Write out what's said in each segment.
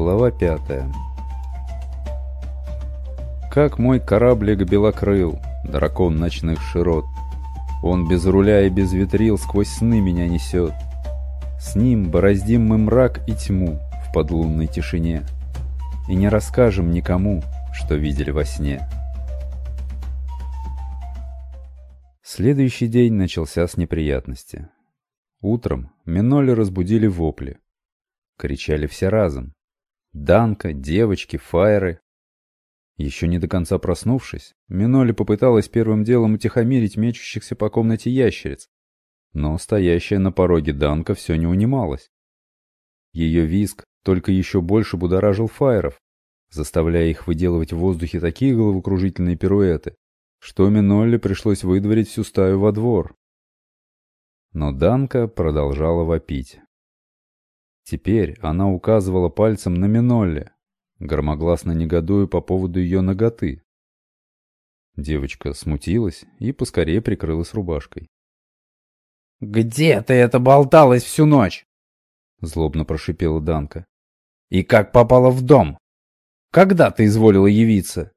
Глава 5. Как мой кораблик белокрыл, дракон ночных широт, он без руля и без ветрил сквозь сны меня несет. С ним бороздим мы мрак и тьму в подлунной тишине и не расскажем никому, что видели во сне. Следующий день начался с неприятности. Утром Минолли разбудили вопли. Кричали все разом. Данка, девочки, фаеры. Еще не до конца проснувшись, Минолли попыталась первым делом утихомирить мечущихся по комнате ящериц, но стоящая на пороге Данка все не унималась. Ее визг только еще больше будоражил фаеров, заставляя их выделывать в воздухе такие головокружительные пируэты, что Минолли пришлось выдворить всю стаю во двор. Но Данка продолжала вопить. Теперь она указывала пальцем на Минолли, громогласно негодуя по поводу ее наготы. Девочка смутилась и поскорее прикрылась рубашкой. «Где ты это болталась всю ночь?» — злобно прошипела Данка. «И как попала в дом? Когда ты изволила явиться?»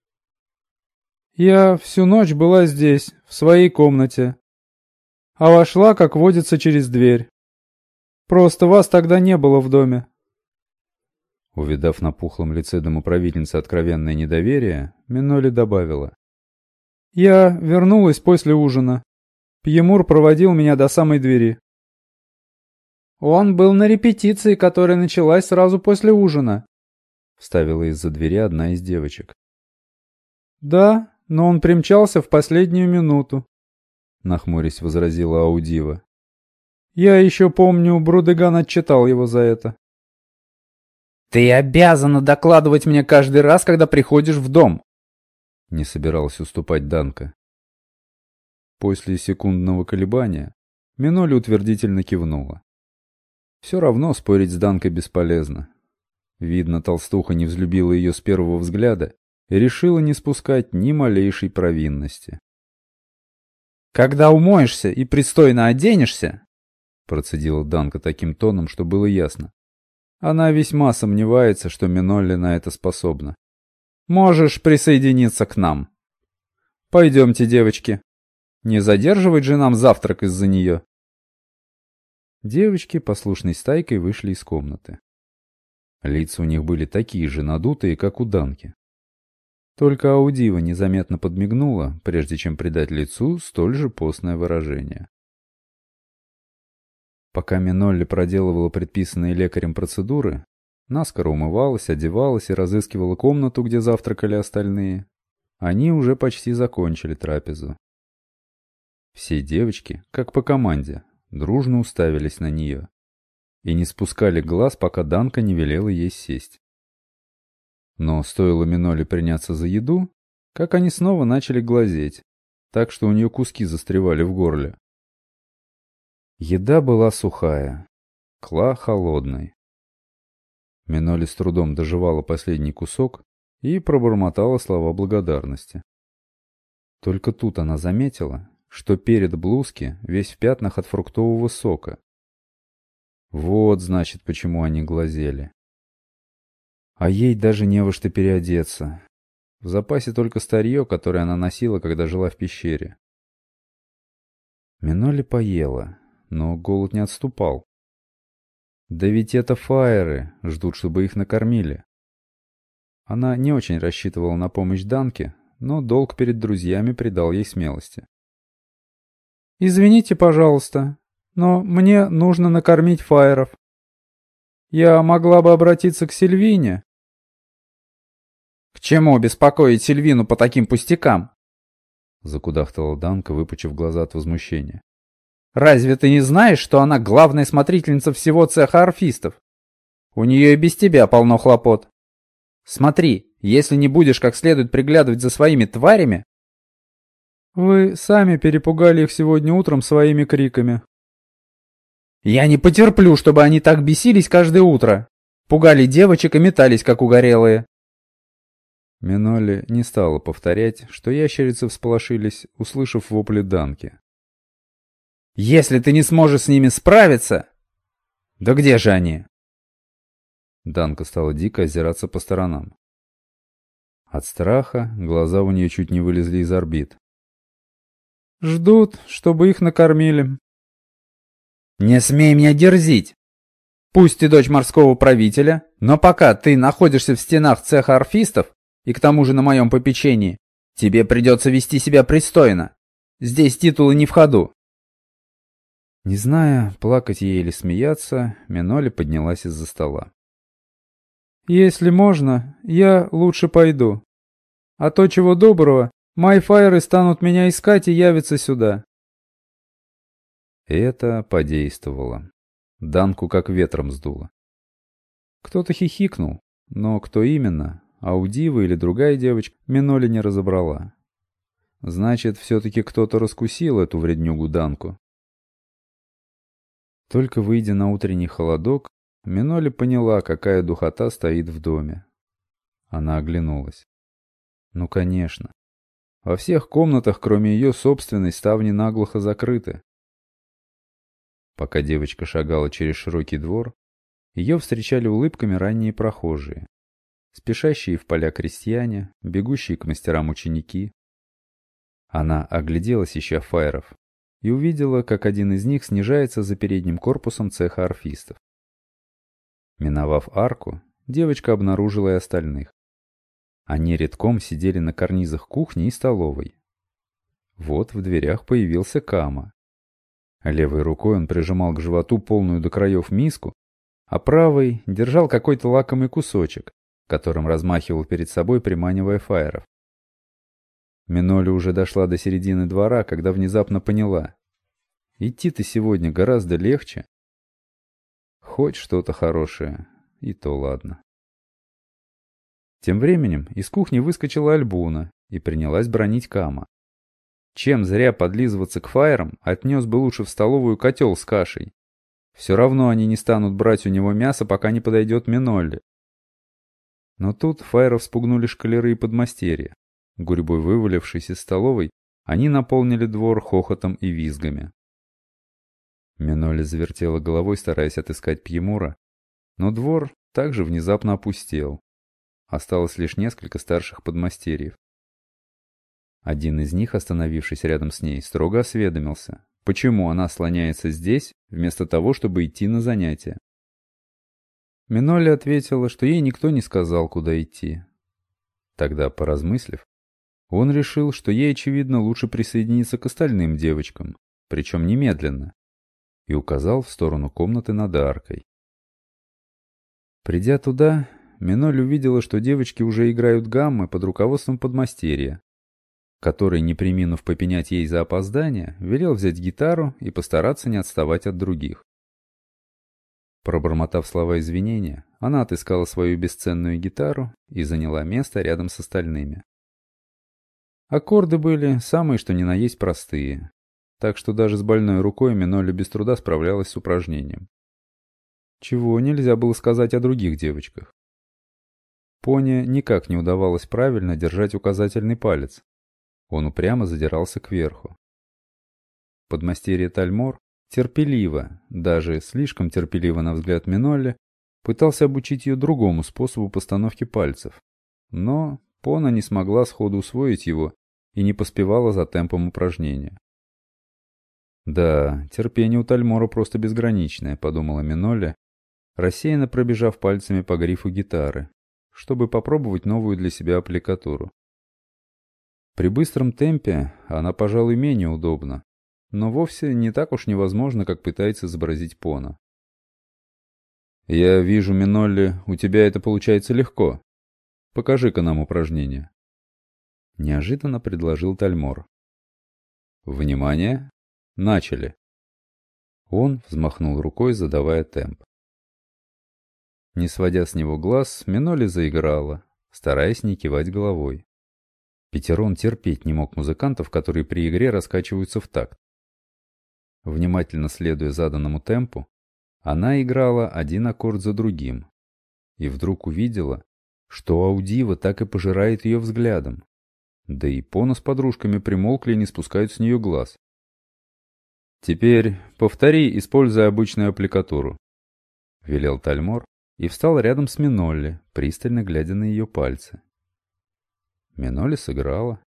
«Я всю ночь была здесь, в своей комнате, а вошла, как водится, через дверь. Просто вас тогда не было в доме». Увидав на пухлом лице домоправительницы откровенное недоверие, Минолли добавила. «Я вернулась после ужина. Пьемур проводил меня до самой двери». «Он был на репетиции, которая началась сразу после ужина», — вставила из-за двери одна из девочек. «Да, но он примчался в последнюю минуту», — нахмурясь возразила Аудива. «Я еще помню, Брудыган отчитал его за это». «Ты обязана докладывать мне каждый раз, когда приходишь в дом», — не собиралась уступать Данка. После секундного колебания Минолли утвердительно кивнула. Все равно спорить с Данкой бесполезно. Видно, толстуха не взлюбила ее с первого взгляда и решила не спускать ни малейшей провинности. «Когда умоешься и пристойно оденешься», — процедила Данка таким тоном, что было ясно. Она весьма сомневается, что Минолли на это способна. «можешь присоединиться к нам. Пойдемте, девочки. Не задерживать же нам завтрак из-за нее». Девочки послушной стайкой вышли из комнаты. Лица у них были такие же надутые, как у Данки. Только Аудива незаметно подмигнула, прежде чем придать лицу столь же постное выражение. Пока Минолли проделывала предписанные лекарем процедуры, наскоро умывалась, одевалась и разыскивала комнату, где завтракали остальные, они уже почти закончили трапезу. Все девочки, как по команде, дружно уставились на нее и не спускали глаз, пока Данка не велела ей сесть. Но стоило Минолли приняться за еду, как они снова начали глазеть, так что у нее куски застревали в горле. Еда была сухая, кла холодной. Минолли с трудом дожевала последний кусок и пробормотала слова благодарности. Только тут она заметила, что перед блузки весь в пятнах от фруктового сока. Вот, значит, почему они глазели. А ей даже не во что переодеться. В запасе только старье, которое она носила, когда жила в пещере. Минолли поела, но голод не отступал. Да ведь это фаеры ждут, чтобы их накормили. Она не очень рассчитывала на помощь Данке, но долг перед друзьями придал ей смелости. «Извините, пожалуйста, но мне нужно накормить фаеров. Я могла бы обратиться к Сильвине». «К чему беспокоить Сильвину по таким пустякам?» — закудахтала Данка, выпучив глаза от возмущения. «Разве ты не знаешь, что она главная смотрительница всего цеха орфистов? У нее и без тебя полно хлопот. Смотри, если не будешь как следует приглядывать за своими тварями...» «Вы сами перепугали их сегодня утром своими криками». «Я не потерплю, чтобы они так бесились каждое утро. Пугали девочек и метались, как угорелые». Минолли не стала повторять, что ящерицы всполошились, услышав вопли Данки. «Если ты не сможешь с ними справиться...» «Да где же они?» Данка стала дико озираться по сторонам. От страха глаза у нее чуть не вылезли из орбит. Ждут, чтобы их накормили. «Не смей меня дерзить! Пусть ты дочь морского правителя, но пока ты находишься в стенах цеха орфистов, и к тому же на моем попечении, тебе придется вести себя пристойно. Здесь титулы не в ходу». Не зная, плакать ей или смеяться, Миноли поднялась из-за стола. Если можно, я лучше пойду. А то, чего доброго, майфайры станут меня искать и явятся сюда. Это подействовало. Данку как ветром сдуло. Кто-то хихикнул, но кто именно, Аудива или другая девочка, Миноли не разобрала. Значит, все-таки кто-то раскусил эту вреднюгу Данку. Только выйдя на утренний холодок, Миноли поняла, какая духота стоит в доме. Она оглянулась. Ну, конечно. Во всех комнатах, кроме ее собственной, ставни наглухо закрыты. Пока девочка шагала через широкий двор, ее встречали улыбками ранние прохожие. Спешащие в поля крестьяне, бегущие к мастерам ученики. Она огляделась, ища фаеров, и увидела, как один из них снижается за передним корпусом цеха орфистов. Миновав арку, девочка обнаружила и остальных. Они редком сидели на карнизах кухни и столовой. Вот в дверях появился Кама. Левой рукой он прижимал к животу полную до краев миску, а правой держал какой-то лакомый кусочек, которым размахивал перед собой, приманивая фаеров. Миноли уже дошла до середины двора, когда внезапно поняла. Идти-то сегодня гораздо легче. Хоть что-то хорошее, и то ладно. Тем временем из кухни выскочила Альбуна и принялась бранить Кама. Чем зря подлизываться к фаерам, отнес бы лучше в столовую котел с кашей. Все равно они не станут брать у него мясо, пока не подойдет Минолли. Но тут фаеров спугнули шкалеры и подмастерья. Гурьбой вывалившись из столовой, они наполнили двор хохотом и визгами. Минолли завертела головой, стараясь отыскать Пьемура, но двор также внезапно опустел. Осталось лишь несколько старших подмастерьев. Один из них, остановившись рядом с ней, строго осведомился, почему она слоняется здесь, вместо того, чтобы идти на занятия. Минолли ответила, что ей никто не сказал, куда идти. Тогда, поразмыслив, он решил, что ей, очевидно, лучше присоединиться к остальным девочкам, причем немедленно, и указал в сторону комнаты над аркой. Придя туда, Минолли увидела, что девочки уже играют гаммы под руководством подмастерья, который, не преминув попенять ей за опоздание, велел взять гитару и постараться не отставать от других. Пробормотав слова извинения, она отыскала свою бесценную гитару и заняла место рядом с остальными. Аккорды были самые что ни на есть простые, так что даже с больной рукой Минолли без труда справлялась с упражнением. Чего нельзя было сказать о других девочках. Поне никак не удавалось правильно держать указательный палец. Он упрямо задирался кверху. Подмастерье Тальмор терпеливо, даже слишком терпеливо на взгляд Минолли, пытался обучить ее другому способу постановки пальцев. Но Пона не смогла сходу усвоить его и не поспевала за темпом упражнения. «Да, терпение у Тальмора просто безграничное», — подумала Минолли, рассеянно пробежав пальцами по грифу гитары, чтобы попробовать новую для себя аппликатуру. При быстром темпе она, пожалуй, менее удобна, но вовсе не так уж невозможно, как пытается изобразить Пона. «Я вижу, Минолли, у тебя это получается легко. Покажи-ка нам упражнение», — неожиданно предложил Тальмор. «Внимание! Начали!» Он взмахнул рукой, задавая темп. Не сводя с него глаз, Минолли заиграла, стараясь не кивать головой. Петерон терпеть не мог музыкантов, которые при игре раскачиваются в такт. Внимательно следуя заданному темпу, она играла один аккорд за другим. И вдруг увидела, что Аудива так и пожирает ее взглядом. Да и Пона с подружками примолкли и не спускают с нее глаз. «Теперь повтори, используя обычную аппликатуру», — велел Тальмор, и встал рядом с Минолли, пристально глядя на ее пальцы. Минолли сыграла.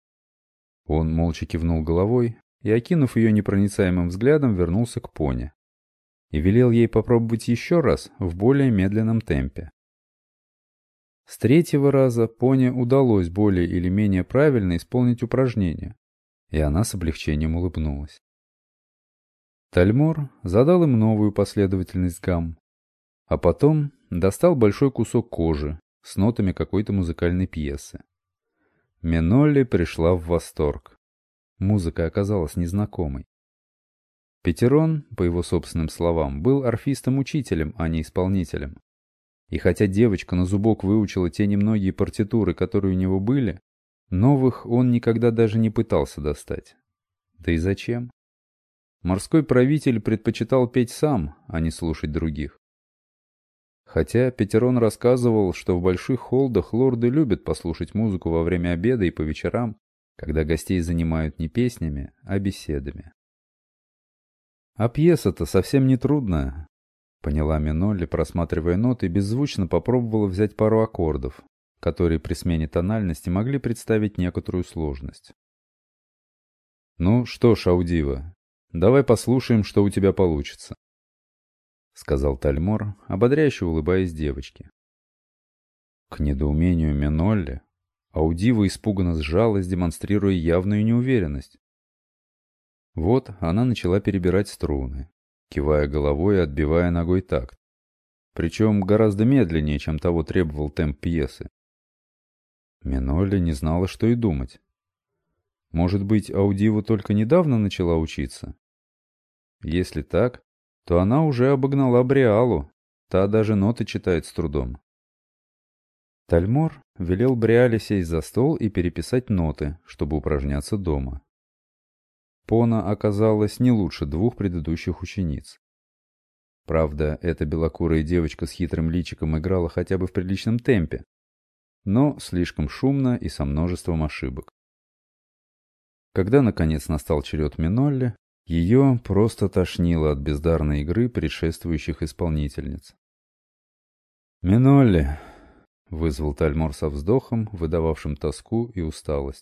Он молча кивнул головой и, окинув ее непроницаемым взглядом, вернулся к Поне и велел ей попробовать еще раз в более медленном темпе. С третьего раза Поне удалось более или менее правильно исполнить упражнение, и она с облегчением улыбнулась. Тальмор задал им новую последовательность гамм, а потом достал большой кусок кожи с нотами какой-то музыкальной пьесы. Минолли пришла в восторг. Музыка оказалась незнакомой. Петерон, по его собственным словам, был орфистом-учителем, а не исполнителем. И хотя девочка на зубок выучила те немногие партитуры, которые у него были, новых он никогда даже не пытался достать. Да и зачем? Морской правитель предпочитал петь сам, а не слушать других. Хотя Петерон рассказывал, что в больших холдах лорды любят послушать музыку во время обеда и по вечерам, когда гостей занимают не песнями, а беседами. «А пьеса-то совсем не трудная», — поняла Минолли, просматривая ноты, и беззвучно попробовала взять пару аккордов, которые при смене тональности могли представить некоторую сложность. «Ну что ж, Аудива, давай послушаем, что у тебя получится», — сказал Тальмор, ободряюще улыбаясь девочке. К недоумению Минолли Аудива испуганно сжалась, демонстрируя явную неуверенность. Вот она начала перебирать струны, кивая головой и отбивая ногой такт, причем гораздо медленнее, чем того требовал темп пьесы. Минолли не знала, что и думать. Может быть, Аудива только недавно начала учиться? Если так, то она уже обогнала Бриалу, та даже ноты читает с трудом. Тальмор велел Бриале сесть за стол и переписать ноты, чтобы упражняться дома. Пона оказалась не лучше двух предыдущих учениц. Правда, эта белокурая девочка с хитрым личиком играла хотя бы в приличном темпе, но слишком шумно и со множеством ошибок. Когда, наконец, настал черед Минолли, ее просто тошнило от бездарной игры предшествующих исполнительниц. «Минолли!» — вызвал Тальмор со вздохом, выдававшим тоску и усталость.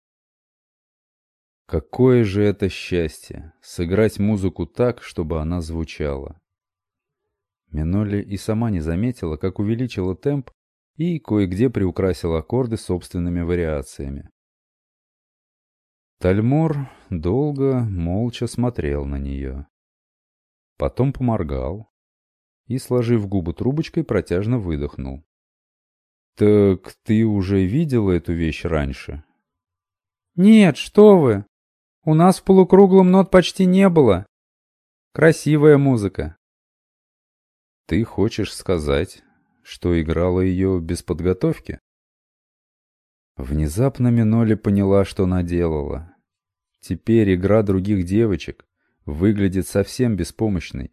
Какое же это счастье — сыграть музыку так, чтобы она звучала. Минолли и сама не заметила, как увеличила темп и кое-где приукрасила аккорды собственными вариациями. Тальмор долго, молча смотрел на нее. Потом поморгал и, сложив губы трубочкой, протяжно выдохнул. «Так ты уже видела эту вещь раньше?» «Нет, что вы! У нас в полукруглом нот почти не было. Красивая музыка». «Ты хочешь сказать, что играла ее без подготовки?» Внезапно Минолли поняла, что наделала. Теперь игра других девочек выглядит совсем беспомощной.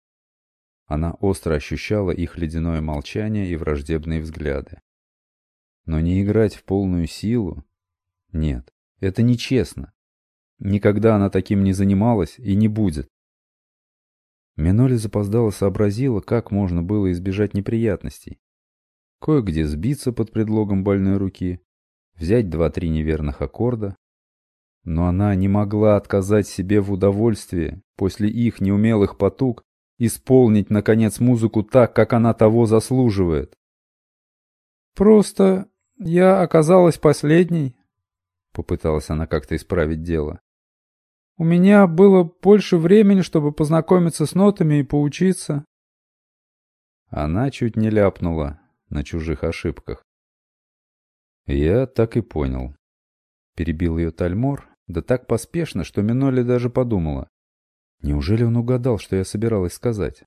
Она остро ощущала их ледяное молчание и враждебные взгляды. Но не играть в полную силу? Нет, это нечестно. Никогда она таким не занималась и не будет. Минолли запоздало сообразила, как можно было избежать неприятностей. Кое-где сбиться под предлогом больной руки, взять 2-3 неверных аккорда. Но она не могла отказать себе в удовольствии после их неумелых потуг исполнить, наконец, музыку так, как она того заслуживает. «Просто я оказалась последней», — попыталась она как-то исправить дело. «У меня было больше времени, чтобы познакомиться с нотами и поучиться». Она чуть не ляпнула на чужих ошибках. «Я так и понял», — перебил ее Тальмор, да так поспешно, что Минолли даже подумала. Неужели он угадал, что я собиралась сказать?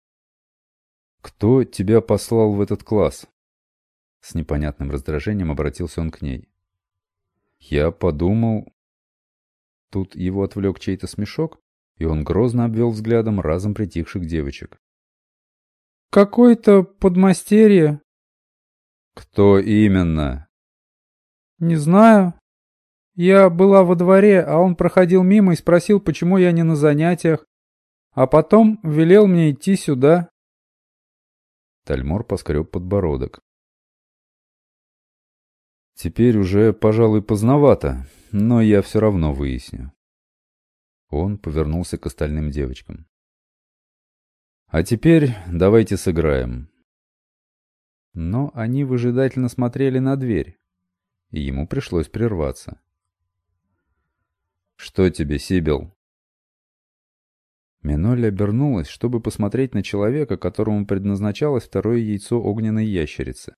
«Кто тебя послал в этот класс?» С непонятным раздражением обратился он к ней. «Я подумал...» Тут его отвлек чей-то смешок, и он грозно обвел взглядом разом притихших девочек. «Какой-то подмастерье». «Кто именно?» «Не знаю. Я была во дворе, а он проходил мимо и спросил, почему я не на занятиях, а потом велел мне идти сюда». Тальмор поскреб подбородок. Теперь уже, пожалуй, поздновато, но я все равно выясню. Он повернулся к остальным девочкам. А теперь давайте сыграем. Но они выжидательно смотрели на дверь, и ему пришлось прерваться. «Что тебе, Сибил?» Минолли обернулась, чтобы посмотреть на человека, которому предназначалось второе яйцо огненной ящерицы.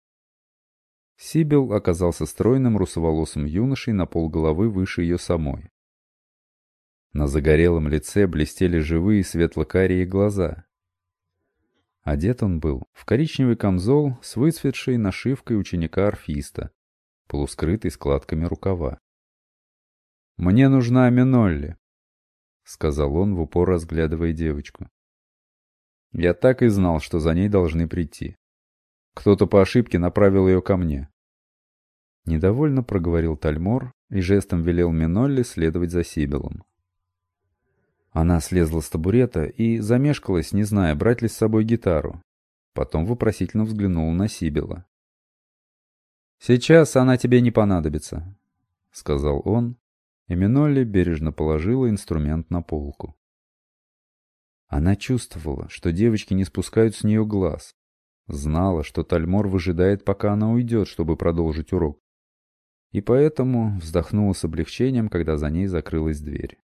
Сибил оказался стройным русоволосым юношей на полголовы выше ее самой. На загорелом лице блестели живые светло-карие глаза. Одет он был в коричневый камзол с выцветшей нашивкой ученика-орфиста, полускрытой складками рукава. «Мне нужна Минолли», — сказал он, в упор разглядывая девочку. «Я так и знал, что за ней должны прийти. Кто-то по ошибке направил ее ко мне». Недовольно проговорил Тальмор и жестом велел Минолли следовать за Сибилом. Она слезла с табурета и замешкалась, не зная, брать ли с собой гитару. Потом вопросительно взглянула на Сибила. «Сейчас она тебе не понадобится», — сказал он, и Минолли бережно положила инструмент на полку. Она чувствовала, что девочки не спускают с нее глаз. Знала, что Тальмор выжидает, пока она уйдет, чтобы продолжить урок. И поэтому вздохнула с облегчением, когда за ней закрылась дверь.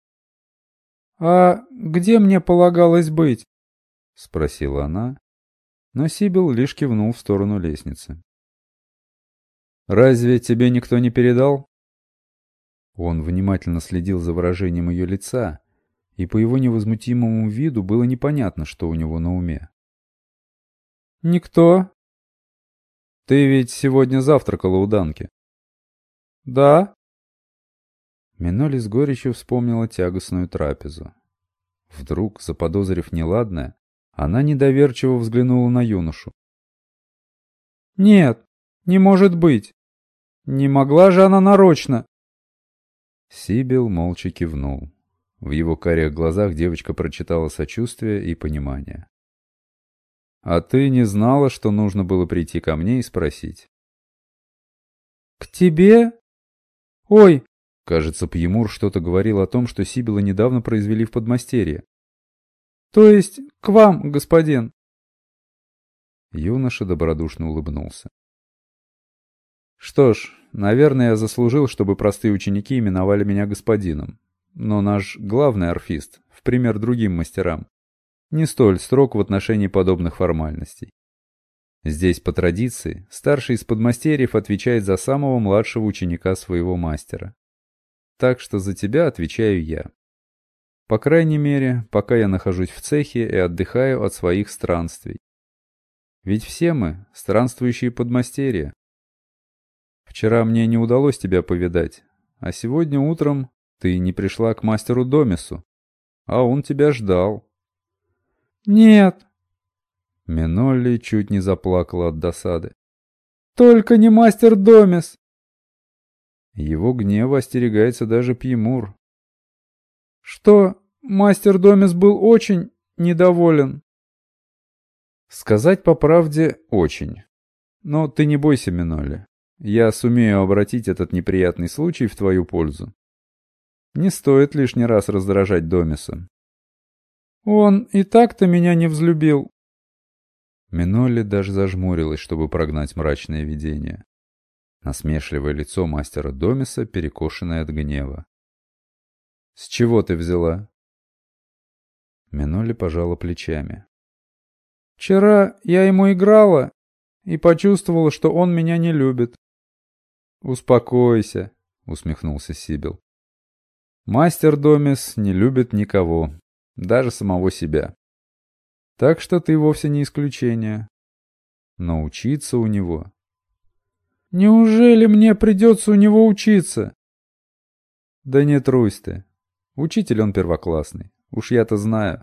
«А где мне полагалось быть?» — спросила она, но Сибил лишь кивнул в сторону лестницы. «Разве тебе никто не передал?» Он внимательно следил за выражением ее лица, и по его невозмутимому виду было непонятно, что у него на уме. «Никто». «Ты ведь сегодня завтракала у Данки?» «Да». Минолли с горечью вспомнила тягостную трапезу. Вдруг, заподозрив неладное, она недоверчиво взглянула на юношу. «Нет, не может быть. Не могла же она нарочно». Сибил молча кивнул. В его карих глазах девочка прочитала сочувствие и понимание. «А ты не знала, что нужно было прийти ко мне и спросить?» «К тебе? Ой!» Кажется, Пьемур что-то говорил о том, что Сибила недавно произвели в подмастерье. «То есть к вам, господин?» Юноша добродушно улыбнулся. «Что ж, наверное, я заслужил, чтобы простые ученики именовали меня господином. Но наш главный орфист, в пример другим мастерам, не столь строг в отношении подобных формальностей. Здесь, по традиции, старший из подмастерьев отвечает за самого младшего ученика своего мастера. Так что за тебя отвечаю я. По крайней мере, пока я нахожусь в цехе и отдыхаю от своих странствий. Ведь все мы странствующие подмастерья. Вчера мне не удалось тебя повидать, а сегодня утром ты не пришла к мастеру Домису, а он тебя ждал». «Нет». Минолли чуть не заплакала от досады. «Только не мастер Домис». Его гнева остерегается даже Пьемур. «Что, мастер Домис был очень недоволен?» «Сказать по правде, очень. Но ты не бойся, Минолли. Я сумею обратить этот неприятный случай в твою пользу. Не стоит лишний раз раздражать Домиса». «Он и так-то меня не взлюбил». Минолли даже зажмурилась, чтобы прогнать мрачное видение. Насмешливое лицо мастера Домиса, перекошенное от гнева. «С чего ты взяла?» Минолли пожала плечами. «Вчера я ему играла и почувствовала, что он меня не любит». «Успокойся», — усмехнулся Сибил. «Мастер Домис не любит никого, даже самого себя. Так что ты вовсе не исключение. Но учиться у него...» «Неужели мне придется у него учиться?» «Да не трусь ты. Учитель он первоклассный. Уж я-то знаю.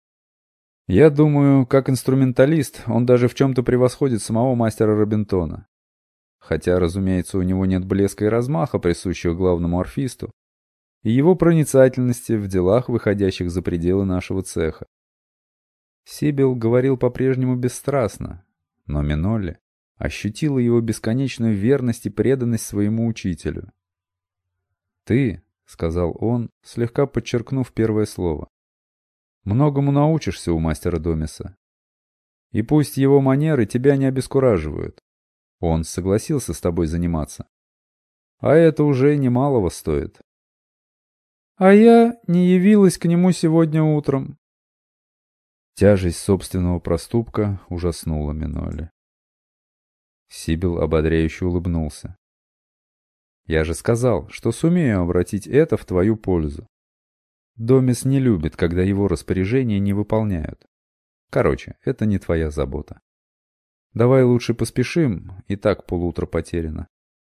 Я думаю, как инструменталист, он даже в чем-то превосходит самого мастера Робинтона. Хотя, разумеется, у него нет блеска и размаха, присущих главному орфисту, и его проницательности в делах, выходящих за пределы нашего цеха. Сибил говорил по-прежнему бесстрастно, но Минолли ощутила его бесконечную верность и преданность своему учителю. «Ты», — сказал он, слегка подчеркнув первое слово, — «многому научишься у мастера Домиса. И пусть его манеры тебя не обескураживают. Он согласился с тобой заниматься. А это уже немалого стоит». «А я не явилась к нему сегодня утром». Тяжесть собственного проступка ужаснула Минолли. Сибил ободряюще улыбнулся. «Я же сказал, что сумею обратить это в твою пользу. Домис не любит, когда его распоряжения не выполняют. Короче, это не твоя забота. Давай лучше поспешим, и так полутра потеряно».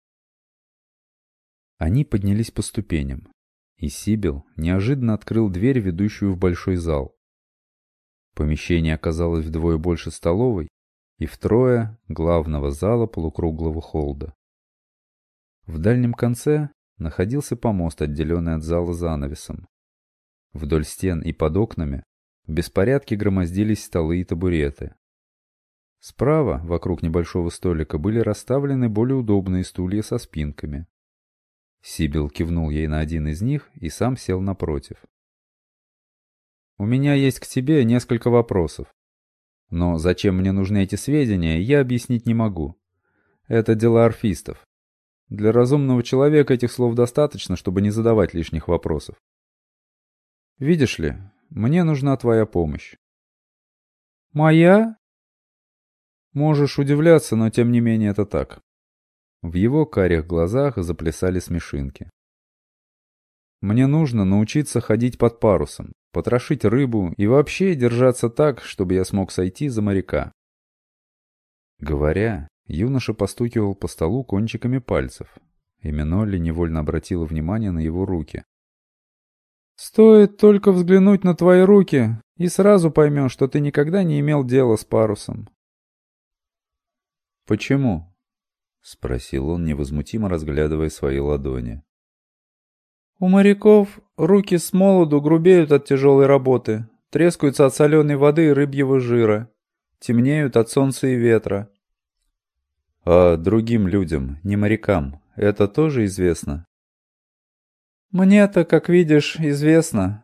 Они поднялись по ступеням, и Сибил неожиданно открыл дверь, ведущую в большой зал. Помещение оказалось вдвое больше столовой и втрое главного зала полукруглого холда. В дальнем конце находился помост, отделенный от зала занавесом. Вдоль стен и под окнами в беспорядке громоздились столы и табуреты. Справа, вокруг небольшого столика, были расставлены более удобные стулья со спинками. Сибил кивнул ей на один из них и сам сел напротив. «У меня есть к тебе несколько вопросов. Но зачем мне нужны эти сведения, я объяснить не могу. Это дела орфистов. Для разумного человека этих слов достаточно, чтобы не задавать лишних вопросов. Видишь ли, мне нужна твоя помощь». «Моя?» Можешь удивляться, но тем не менее это так. В его карих глазах заплясали смешинки. Мне нужно научиться ходить под парусом, потрошить рыбу и вообще держаться так, чтобы я смог сойти за моряка. Говоря, юноша постукивал по столу кончиками пальцев, и Минолли невольно обратила внимание на его руки. «Стоит только взглянуть на твои руки, и сразу поймешь, что ты никогда не имел дела с парусом». «Почему?» — спросил он, невозмутимо разглядывая свои ладони. «У моряков руки с молоду грубеют от тяжелой работы, трескаются от соленой воды и рыбьего жира, темнеют от солнца и ветра». «А другим людям, не морякам, это тоже известно?» «Мне-то, как видишь, известно».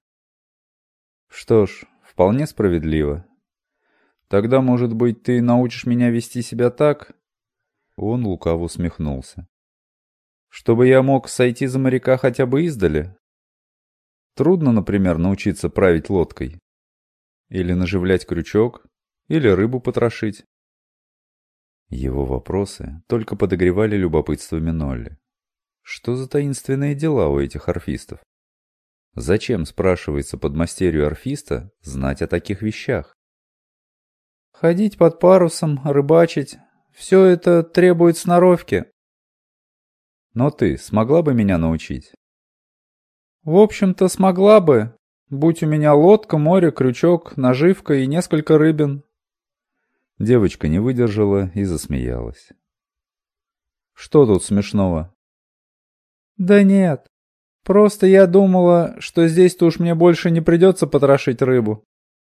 «Что ж, вполне справедливо. Тогда, может быть, ты научишь меня вести себя так?» Он лукаво усмехнулся. «Чтобы я мог сойти за моряка хотя бы издали? Трудно, например, научиться править лодкой. Или наживлять крючок, или рыбу потрошить». Его вопросы только подогревали любопытство Минолли. Что за таинственные дела у этих орфистов? Зачем, спрашивается подмастерью орфиста, знать о таких вещах? «Ходить под парусом, рыбачить — все это требует сноровки». «Но ты смогла бы меня научить?» «В общем-то, смогла бы, будь у меня лодка, море, крючок, наживка и несколько рыбин». Девочка не выдержала и засмеялась. «Что тут смешного?» «Да нет, просто я думала, что здесь-то уж мне больше не придется потрошить рыбу».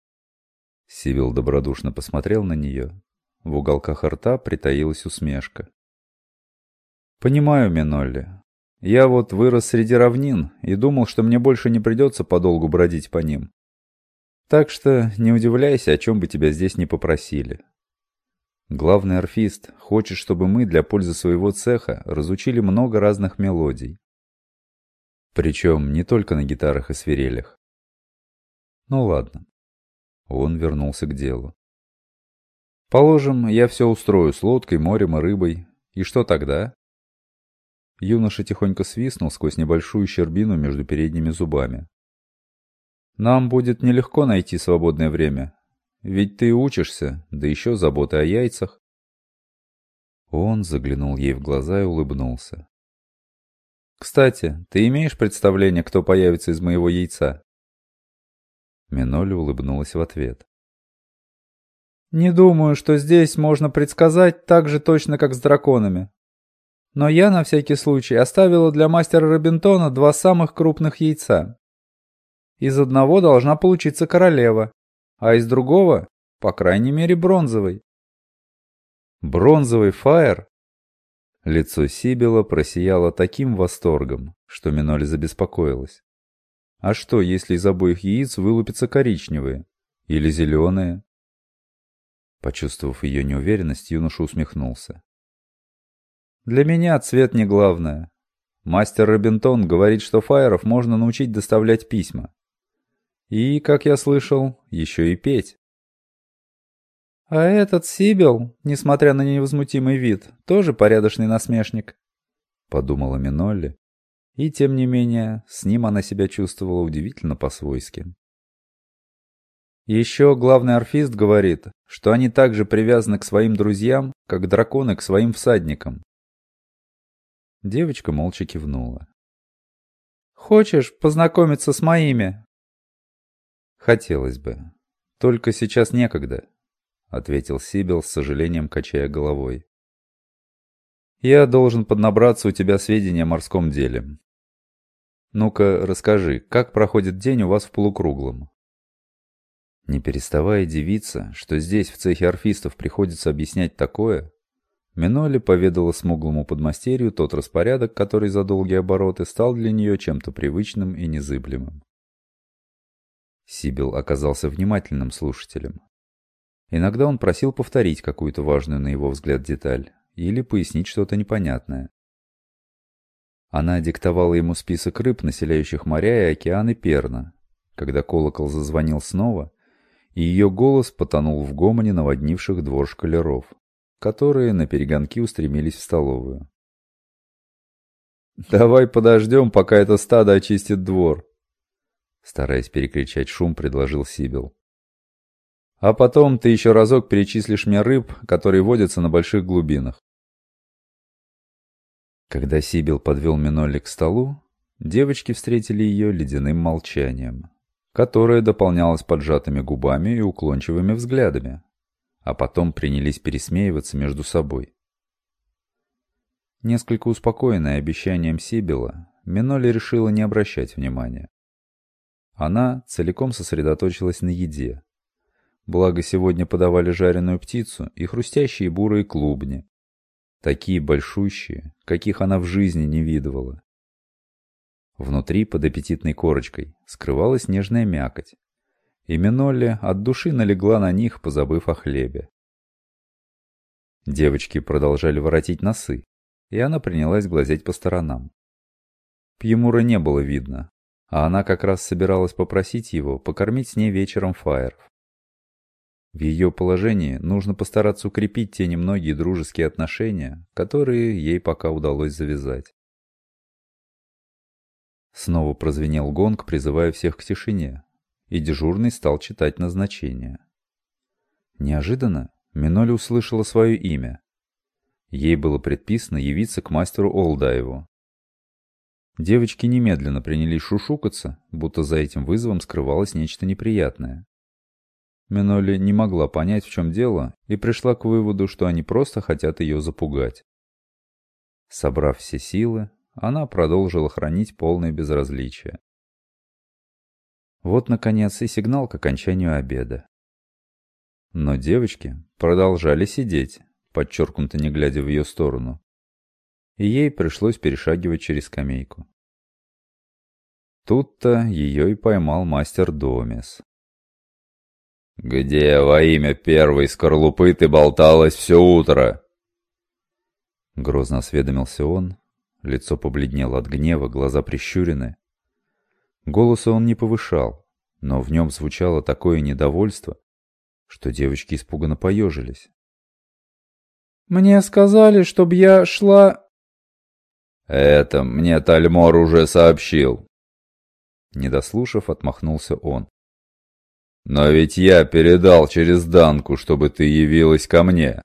Сибил добродушно посмотрел на нее. В уголках рта притаилась усмешка. «Понимаю, Минолли. Я вот вырос среди равнин и думал, что мне больше не придется подолгу бродить по ним. Так что не удивляйся, о чем бы тебя здесь не попросили. Главный орфист хочет, чтобы мы для пользы своего цеха разучили много разных мелодий. Причем не только на гитарах и свирелях. Ну ладно». Он вернулся к делу. «Положим, я все устрою с лодкой, морем и рыбой. И что тогда?» Юноша тихонько свистнул сквозь небольшую щербину между передними зубами. «Нам будет нелегко найти свободное время. Ведь ты учишься, да еще заботы о яйцах». Он заглянул ей в глаза и улыбнулся. «Кстати, ты имеешь представление, кто появится из моего яйца?» Минолли улыбнулась в ответ. «Не думаю, что здесь можно предсказать так же точно, как с драконами. Но я, на всякий случай, оставила для мастера Робинтона 2 самых крупных яйца. Из одного должна получиться королева, а из другого, по крайней мере, бронзовый. Бронзовый Фаер? Лицо Сибила просияло таким восторгом, что Миноль забеспокоилась. А что, если из обоих яиц вылупятся коричневые? Или зеленые? Почувствовав ее неуверенность, юноша усмехнулся. Для меня цвет не главное. Мастер Робинтон говорит, что фаеров можно научить доставлять письма. И, как я слышал, еще и петь. А этот Сибил, несмотря на невозмутимый вид, тоже порядочный насмешник, подумала Минолли. И, тем не менее, с ним она себя чувствовала удивительно по-свойски. Еще главный орфист говорит, что они так же привязаны к своим друзьям, как драконы к своим всадникам. Девочка молча кивнула. «Хочешь познакомиться с моими?» «Хотелось бы. Только сейчас некогда», — ответил Сибил с сожалением, качая головой. «Я должен поднабраться у тебя сведения о морском деле. Ну-ка, расскажи, как проходит день у вас в полукруглом?» Не переставая дивиться, что здесь, в цехе орфистов, приходится объяснять такое, Минолли поведала смуглому подмастерью тот распорядок, который за долгие обороты стал для нее чем-то привычным и незыблемым. Сибил оказался внимательным слушателем. Иногда он просил повторить какую-то важную, на его взгляд, деталь или пояснить что-то непонятное. Она диктовала ему список рыб, населяющих моря и океаны Перна, когда колокол зазвонил снова, и ее голос потонул в гомоне наводнивших двор школяров, которые наперегонки устремились в столовую. «Давай подождем, пока это стадо очистит двор», — стараясь перекричать шум, предложил Сибил. «А потом ты еще разок перечислишь мне рыб, которые водятся на больших глубинах». Когда Сибил подвел Минолли к столу, девочки встретили ее ледяным молчанием, которое дополнялось поджатыми губами и уклончивыми взглядами, а потом принялись пересмеиваться между собой. Несколько успокоенная обещанием Сибила, Минолли решила не обращать внимания. Она целиком сосредоточилась на еде. Благо сегодня подавали жареную птицу и хрустящие бурые клубни, такие большущие, каких она в жизни не видывала. Внутри, под аппетитной корочкой, скрывалась нежная мякоть, и Минолли от души налегла на них, позабыв о хлебе. Девочки продолжали воротить носы, и она принялась глазеть по сторонам. Пьемура не было видно, а она как раз собиралась попросить его покормить с ней вечером фаеров. В ее положении нужно постараться укрепить те немногие дружеские отношения, которые ей пока удалось завязать. Снова прозвенел гонг, призывая всех к тишине, и дежурный стал читать назначение. Неожиданно Минолли услышала свое имя. Ей было предписано явиться к мастеру Олдаеву. Девочки немедленно принялись шушукаться, будто за этим вызовом скрывалось нечто неприятное. Минолли не могла понять, в чем дело, и пришла к выводу, что они просто хотят ее запугать. Собрав все силы, она продолжила хранить полное безразличие. Вот, наконец, и сигнал к окончанию обеда. Но девочки продолжали сидеть, подчеркнуто не глядя в ее сторону, и ей пришлось перешагивать через скамейку. Тут-то ее и поймал мастер Домес. «Где во имя первой скорлупы ты болталась все утро?» Грозно осведомился он, лицо побледнело от гнева, глаза прищурены. Голоса он не повышал, но в нем звучало такое недовольство, что девочки испуганно поежились. «Мне сказали, чтоб я шла...» «Это мне Тальмор уже сообщил». Не дослушав, отмахнулся он. «Но ведь я передал через Данку, чтобы ты явилась ко мне».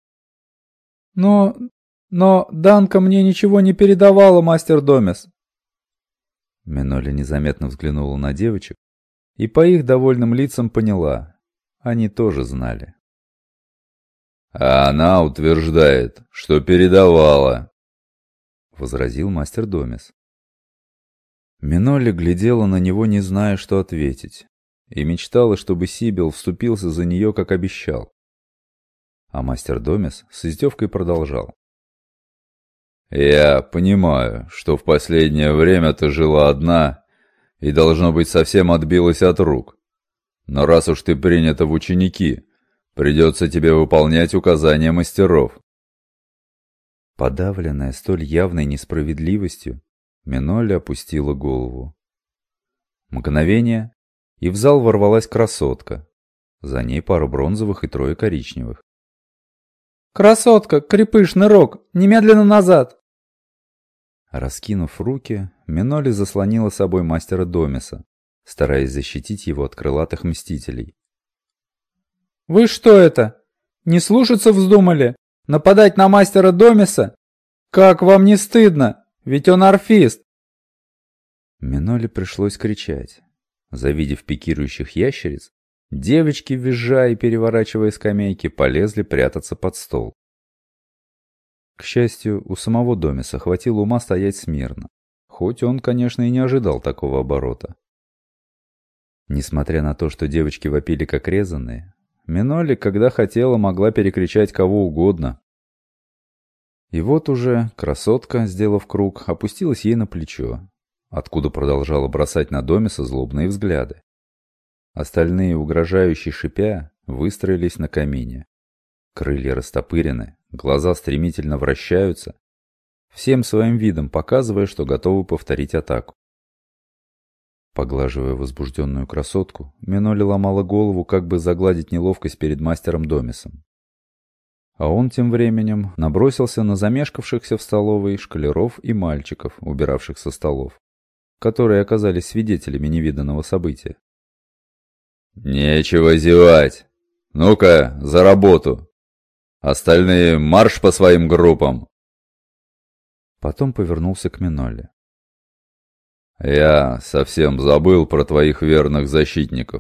Но Данка мне ничего не передавала, мастер Домес». Минолли незаметно взглянула на девочек и по их довольным лицам поняла, они тоже знали. «А она утверждает, что передавала», — возразил мастер Домес. Минолли глядела на него, не зная, что ответить, и мечтала, чтобы Сибил вступился за нее, как обещал. А мастер Домис с издевкой продолжал. «Я понимаю, что в последнее время ты жила одна и, должно быть, совсем отбилась от рук. Но раз уж ты принята в ученики, придется тебе выполнять указания мастеров». Подавленная столь явной несправедливостью, Минолли опустила голову. Мгновение, и в зал ворвалась красотка. За ней пара бронзовых и трое коричневых. «Красотка, крепышный рог, немедленно назад!» Раскинув руки, Минолли заслонила собой мастера Домиса, стараясь защитить его от крылатых мстителей. «Вы что это? Не слушаться вздумали? Нападать на мастера Домиса? Как вам не стыдно? Ведь он орфист!» Минолли пришлось кричать. Завидев пикирующих ящериц, девочки, визжая и переворачивая скамейки, полезли прятаться под стол. К счастью, у самого Домиса хватило ума стоять смирно, хоть он, конечно, и не ожидал такого оборота. Несмотря на то, что девочки вопили как резаные, Минолли, когда хотела, могла перекричать кого угодно. И вот уже красотка, сделав круг, опустилась ей на плечо, откуда продолжала бросать на Домиса злобные взгляды. Остальные, угрожающие шипя, выстроились на камине. Крылья растопырены, глаза стремительно вращаются, всем своим видом показывая, что готовы повторить атаку. Поглаживая возбужденную красотку, Минолли ломала голову, как бы загладить неловкость перед мастером Домисом. А он тем временем набросился на замешкавшихся в столовой школяров и мальчиков, убиравших со столов, которые оказались свидетелями невиданного события. «Нечего зевать! Ну-ка, за работу! Остальные марш по своим группам!» Потом повернулся к Минолли. «Я совсем забыл про твоих верных защитников».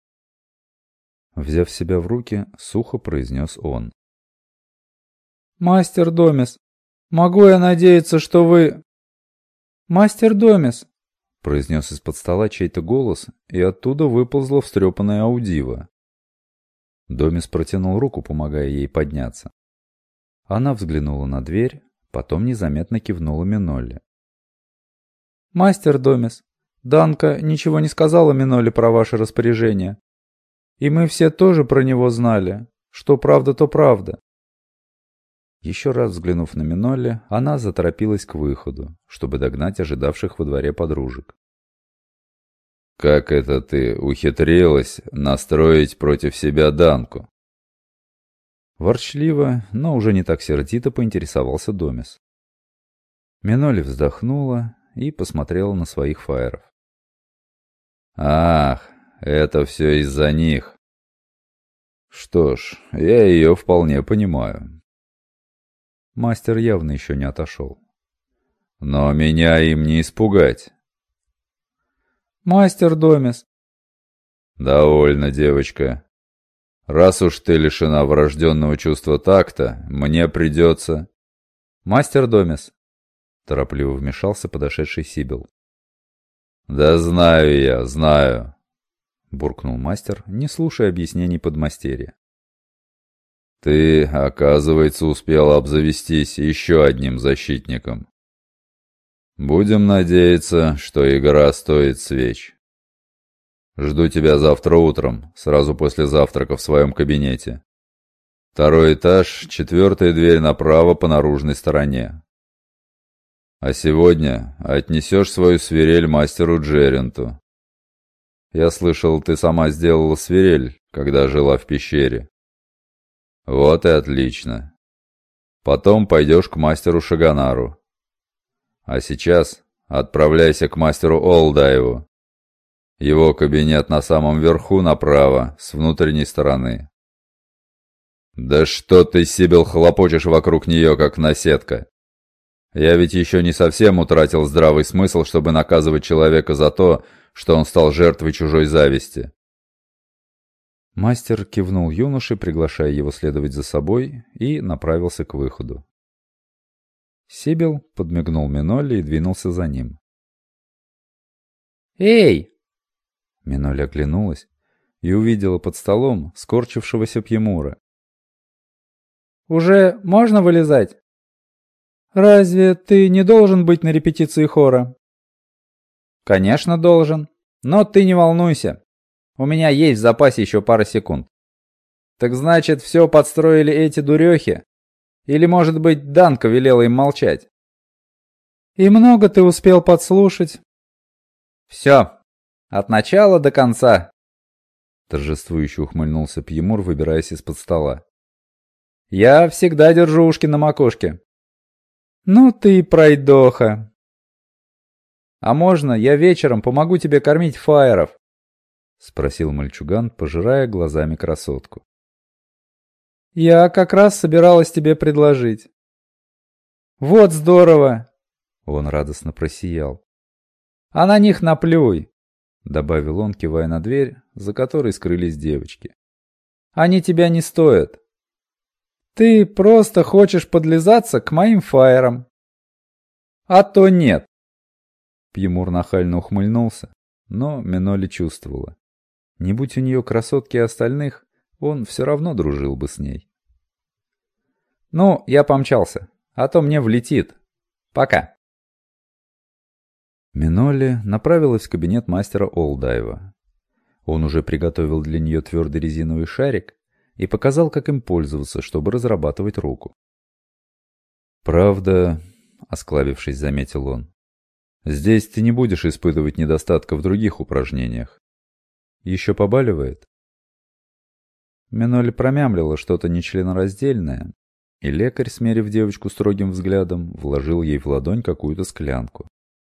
Взяв себя в руки, сухо произнес он. «Мастер Домис, могу я надеяться, что вы...» «Мастер Домис», — произнес из-под стола чей-то голос, и оттуда выползла встрепанная Аудива. Домис протянул руку, помогая ей подняться. Она взглянула на дверь, потом незаметно кивнула Минолли. «Мастер Домис, Данка ничего не сказала Минолли про ваше распоряжение. И мы все тоже про него знали. Что правда, то правда». Еще раз взглянув на Минолли, она заторопилась к выходу, чтобы догнать ожидавших во дворе подружек. «Как это ты ухитрилась настроить против себя Данку?» Ворчливо, но уже не так сердито поинтересовался Домис. Минолли вздохнула и посмотрела на своих фаеров. «Ах, это все из-за них. Что ж, я ее вполне понимаю». Мастер явно еще не отошел. «Но меня им не испугать». «Мастер Домис». «Довольно, девочка. Раз уж ты лишена врожденного чувства такта, мне придется...» «Мастер Домис», — торопливо вмешался подошедший Сибил. «Да знаю я, знаю», — буркнул мастер, не слушая объяснений подмастерья. «Ты, оказывается, успел обзавестись еще одним защитником. Будем надеяться, что игра стоит свеч. Жду тебя завтра утром, сразу после завтрака в своем кабинете. 2-й этаж, 4-я дверь направо по наружной стороне. А сегодня отнесешь свою свирель мастеру Джеренту. Я слышал, ты сама сделала свирель, когда жила в пещере. Вот и отлично. Потом пойдешь к мастеру Шаганару. А сейчас отправляйся к мастеру Олдаеву. Его кабинет на самом верху направо, с внутренней стороны. Да что ты, Сибил, хлопочешь вокруг нее, как наседка? Я ведь еще не совсем утратил здравый смысл, чтобы наказывать человека за то, что он стал жертвой чужой зависти. Мастер кивнул юноше, приглашая его следовать за собой, и направился к выходу. Сибил подмигнул Минолли и двинулся за ним. «Эй!» Минолли оглянулась, и увидела под столом скорчившегося Пьемура. «Уже можно вылезать? Разве ты не должен быть на репетиции хора?» «Конечно, должен. Но ты не волнуйся. У меня есть в запасе еще пара секунд». «Так значит, все подстроили эти дурехи? Или, может быть, Данка велела им молчать?» «И много ты успел подслушать?» «Все. От начала до конца», — торжествующе ухмыльнулся Пьемур, выбираясь из-под стола. «Я всегда держу ушки на макушке». «Ну ты пройдоха!» «А можно я вечером помогу тебе кормить фаеров?» — спросил мальчуган, пожирая глазами красотку. «Я как раз собиралась тебе предложить». «Вот здорово!» — он радостно просиял. «А на них наплюй!» — добавил он, кивая на дверь, за которой скрылись девочки. «Они тебя не стоят». «Ты просто хочешь подлизаться к моим фаерам». «А то нет». Пьемур нахально ухмыльнулся, но Миноли чувствовала. Не будь у нее красотки и остальных, он все равно дружил бы с ней. «Ну, я помчался, а то мне влетит. Пока». Миноли направилась в кабинет мастера Олдайва. Он уже приготовил для нее твердый резиновый шарик и показал, как им пользоваться, чтобы разрабатывать руку. «Правда, — осклабившись, заметил он, — здесь ты не будешь испытывать недостатка в других упражнениях. Еще побаливает?» Миноли промямлила что-то нечленораздельное, и лекарь, смерив девочку строгим взглядом, вложил ей в ладонь какую-то склянку.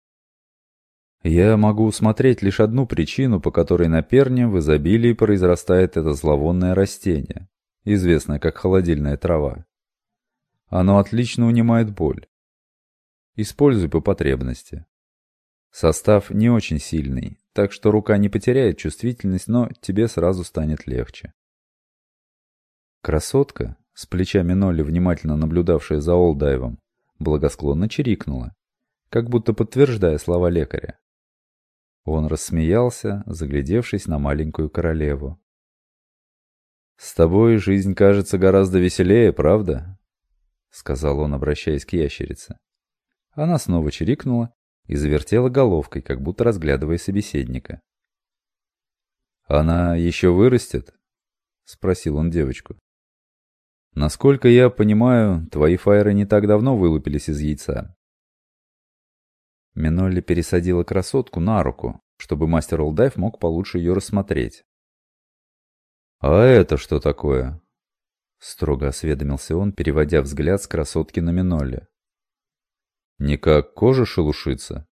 «Я могу усмотреть лишь одну причину, по которой на Перне в изобилии произрастает это зловонное растение, известное как холодильная трава. Оно отлично унимает боль. Используй по потребности. Состав не очень сильный, так что рука не потеряет чувствительность, но тебе сразу станет легче». Красотка, с плеча Миноли, внимательно наблюдавшая за Олдайвом, благосклонно чирикнула, как будто подтверждая слова лекаря. Он рассмеялся, заглядевшись на маленькую королеву. «С тобой жизнь кажется гораздо веселее, правда?» — сказал он, обращаясь к ящерице. Она снова чирикнула и завертела головкой, как будто разглядывая собеседника. «Она еще вырастет?» — спросил он девочку. «Насколько я понимаю, твои фаеры не так давно вылупились из яйца». Минолли пересадила красотку на руку, чтобы мастер Олдайв мог получше ее рассмотреть. «А это что такое?» — строго осведомился он, переводя взгляд с красотки на Минолли. «Никак кожа шелушится?»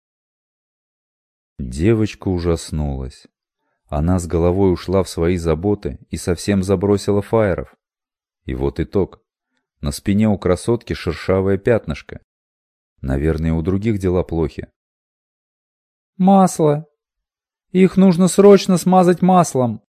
Девочка ужаснулась. Она с головой ушла в свои заботы и совсем забросила фаеров. И вот итог. На спине у красотки шершавое пятнышко. Наверное, у других дела плохи. «Масло. Их нужно срочно смазать маслом».